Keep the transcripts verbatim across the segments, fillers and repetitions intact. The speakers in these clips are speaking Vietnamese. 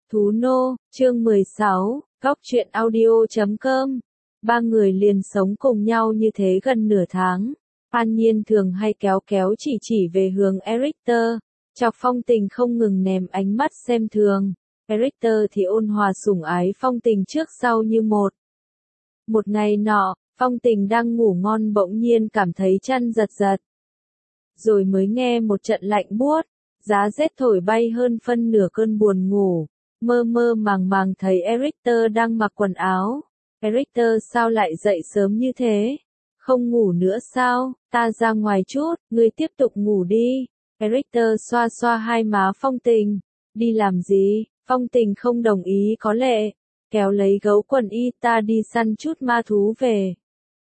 Thú Nô, chương mười sáu, Góc truyện audio chấm com. Ba người liền sống cùng nhau như thế gần nửa tháng. An Nhiên thường hay kéo kéo chỉ chỉ về hướng Erichter, chọc Phong Tình không ngừng ném ánh mắt xem thường. Erichter thì ôn hòa sủng ái Phong Tình trước sau như một. Một ngày nọ, Phong Tình đang ngủ ngon bỗng nhiên cảm thấy chân giật giật. Rồi mới nghe một trận lạnh buốt, giá rét thổi bay hơn phân nửa cơn buồn ngủ. Mơ mơ màng màng thấy Erichter đang mặc quần áo. Erichter sao lại dậy sớm như thế? Không ngủ nữa sao? Ta ra ngoài chút, ngươi tiếp tục ngủ đi. Erichter xoa xoa hai má Phong Tình. Đi làm gì? Phong Tình không đồng ý có lệ. Kéo lấy gấu quần y ta đi săn chút ma thú về.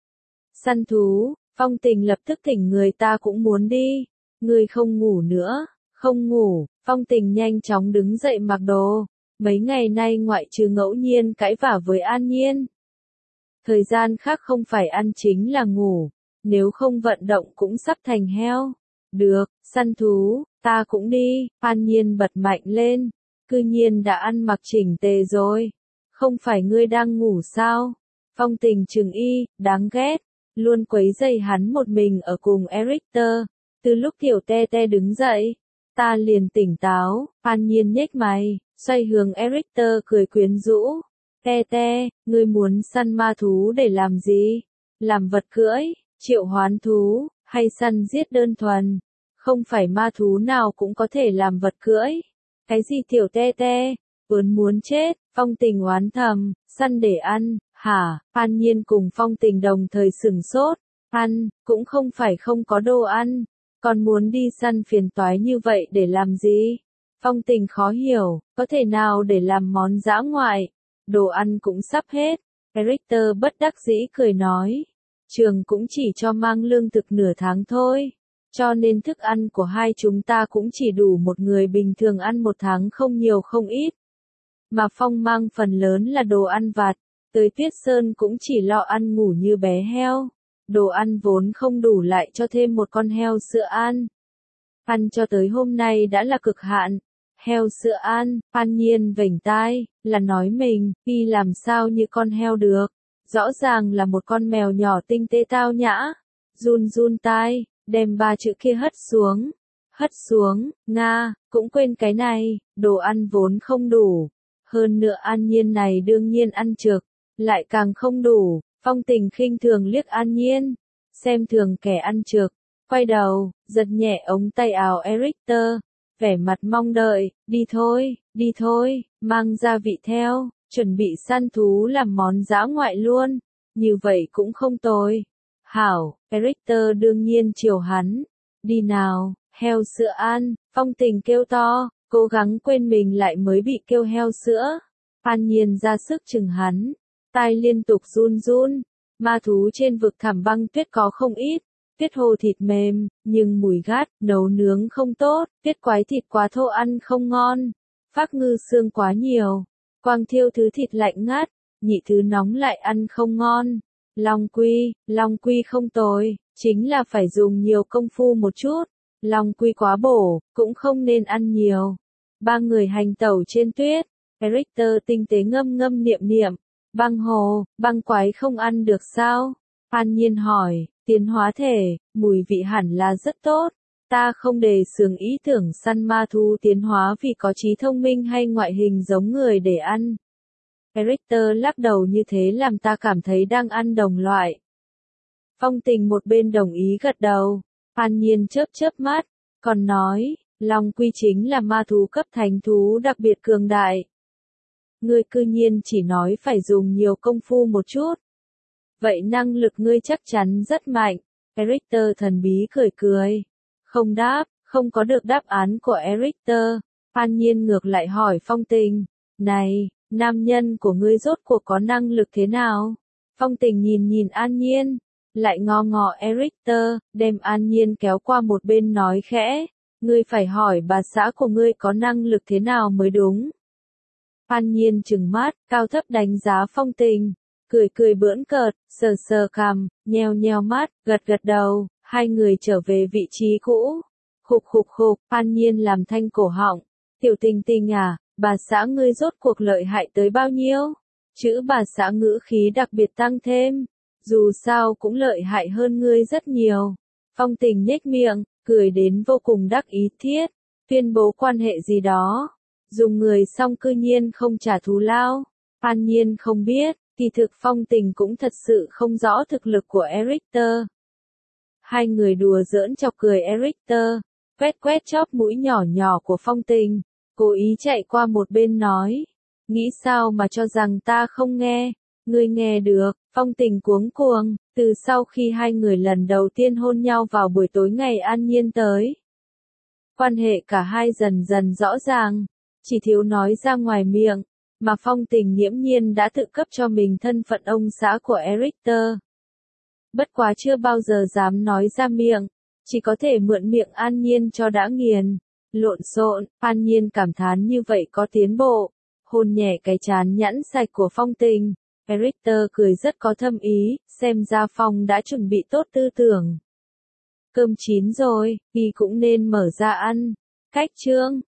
Săn thú? Phong Tình lập tức thỉnh người ta cũng muốn đi. Ngươi không ngủ nữa? Không ngủ. Phong Tình nhanh chóng đứng dậy mặc đồ. Mấy ngày nay ngoại trừ ngẫu nhiên cãi vả với An Nhiên. Thời gian khác không phải ăn chính là ngủ. Nếu không vận động cũng sắp thành heo. Được, săn thú, ta cũng đi. An Nhiên bật mạnh lên. Cư nhiên đã ăn mặc chỉnh tề rồi. Không phải ngươi đang ngủ sao? Phong Tình trừng y, đáng ghét. Luôn quấy rầy hắn một mình ở cùng Erichter. Từ lúc Tiểu Te Te đứng dậy, ta liền tỉnh táo. An Nhiên nhếch mày, xoay hướng Erichter cười quyến rũ. Te Te, ngươi muốn săn ma thú để làm gì? Làm vật cưỡi, triệu hoán thú, hay săn giết đơn thuần? Không phải ma thú nào cũng có thể làm vật cưỡi. Cái gì Tiểu Te Te? Ướn muốn chết. Phong Tình oán thầm, săn để ăn, hả? An Nhiên cùng Phong Tình đồng thời sửng sốt. Ăn, cũng không phải không có đồ ăn. Còn muốn đi săn phiền toái như vậy để làm gì? Phong Tình khó hiểu, có thể nào để làm món dã ngoại? Đồ ăn cũng sắp hết. Erichter bất đắc dĩ cười nói. Trường cũng chỉ cho mang lương thực nửa tháng thôi. Cho nên thức ăn của hai chúng ta cũng chỉ đủ một người bình thường ăn một tháng không nhiều không ít. Mà Phong mang phần lớn là đồ ăn vặt. Tới Tuyết Sơn cũng chỉ lo ăn ngủ như bé heo. Đồ ăn vốn không đủ lại cho thêm một con heo sữa an. Ăn cho tới hôm nay đã là cực hạn. Heo sữa an, An Nhiên vểnh tai, là nói mình, y làm sao như con heo được. Rõ ràng là một con mèo nhỏ tinh tế tao nhã. Run run tai, đem ba chữ kia hất xuống. Hất xuống, Nga, cũng quên cái này, đồ ăn vốn không đủ. Hơn nữa An Nhiên này đương nhiên ăn trực, lại càng không đủ. Phong Tình khinh thường liếc An Nhiên, xem thường kẻ ăn trực, quay đầu, giật nhẹ ống tay áo Erichter, vẻ mặt mong đợi, đi thôi, đi thôi, mang gia vị theo, chuẩn bị săn thú làm món dã ngoại luôn, như vậy cũng không tồi. Hảo, Erichter đương nhiên chiều hắn, đi nào, heo sữa an, Phong Tình kêu to, cố gắng quên mình lại mới bị kêu heo sữa. An Nhiên ra sức chừng hắn. Tai liên tục run run, ma thú trên vực thẳm băng tuyết có không ít, tuyết hồ thịt mềm, nhưng mùi gắt, nấu nướng không tốt, tuyết quái thịt quá thô ăn không ngon, phác ngư xương quá nhiều, quang thiêu thứ thịt lạnh ngắt, nhị thứ nóng lại ăn không ngon, long quy, long quy không tồi, chính là phải dùng nhiều công phu một chút, long quy quá bổ, cũng không nên ăn nhiều. Ba người hành tẩu trên tuyết, Erichter tinh tế ngâm ngâm niệm niệm. Băng hồ, băng quái không ăn được sao? An Nhiên hỏi, tiến hóa thể, mùi vị hẳn là rất tốt. Ta không đề xướng ý tưởng săn ma thú tiến hóa vì có trí thông minh hay ngoại hình giống người để ăn. Erichter lắc đầu như thế làm ta cảm thấy đang ăn đồng loại. Phong Tình một bên đồng ý gật đầu. An Nhiên chớp chớp mắt, còn nói, long quy chính là ma thú cấp thánh thú đặc biệt cường đại. Ngươi cư nhiên chỉ nói phải dùng nhiều công phu một chút. Vậy năng lực ngươi chắc chắn rất mạnh. Erichter thần bí cười cười. Không đáp, không có được đáp án của Erichter. An Nhiên ngược lại hỏi Phong Tình. Này, nam nhân của ngươi rốt cuộc có năng lực thế nào? Phong Tình nhìn nhìn An Nhiên. Lại ngó ngó Erichter, đem An Nhiên kéo qua một bên nói khẽ. Ngươi phải hỏi bà xã của ngươi có năng lực thế nào mới đúng. An Nhiên trừng mắt, cao thấp đánh giá Phong Tình, cười cười bỡn cợt, sờ sờ cằm, nheo nheo mắt, gật gật đầu, hai người trở về vị trí cũ. Khục khục khục, An Nhiên làm thanh cổ họng, Tiểu Tình Tình à, Bà xã ngươi rốt cuộc lợi hại tới bao nhiêu? Chữ bà xã ngữ khí đặc biệt tăng thêm. Dù sao cũng lợi hại hơn ngươi rất nhiều. Phong Tình nhếch miệng, cười đến vô cùng đắc ý thiết. Tuyên bố quan hệ gì đó. Dùng người xong cư nhiên không trả thù lao. An Nhiên không biết, kỳ thực Phong Tình cũng thật sự không rõ thực lực của Erichter. Hai người đùa giỡn chọc cười Erichter, quét quét chóp mũi nhỏ nhỏ của Phong Tình, cố ý chạy qua một bên nói. Nghĩ sao mà cho rằng ta không nghe, ngươi nghe được. Phong Tình cuống cuồng, từ sau khi hai người lần đầu tiên hôn nhau vào buổi tối ngày An Nhiên tới. Quan hệ cả hai dần dần rõ ràng, chỉ thiếu nói ra ngoài miệng, mà Phong Tình nghiễm nhiên đã tự cấp cho mình thân phận ông xã của Erichter. Bất quá chưa bao giờ dám nói ra miệng, chỉ có thể mượn miệng An Nhiên cho đã nghiền. Lộn xộn, An Nhiên cảm thán như vậy có tiến bộ, hôn nhẹ cái trán nhẵn sạch của Phong Tình. Erichter cười rất có thâm ý, xem ra Phong đã chuẩn bị tốt tư tưởng. Cơm chín rồi, y cũng nên mở ra ăn. Cách chương